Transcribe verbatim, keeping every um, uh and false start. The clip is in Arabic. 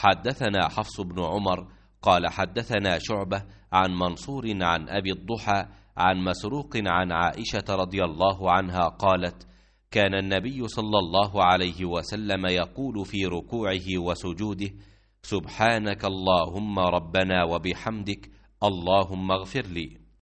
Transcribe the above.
حدثنا حفص بن عمر قال حدثنا شعبة عن منصور عن أبي الضحى عن مسروق عن عائشة رضي الله عنها قالت: كان النبي صلى الله عليه وسلم يقول في ركوعه وسجوده: سبحانك اللهم ربنا وبحمدك اللهم اغفر لي.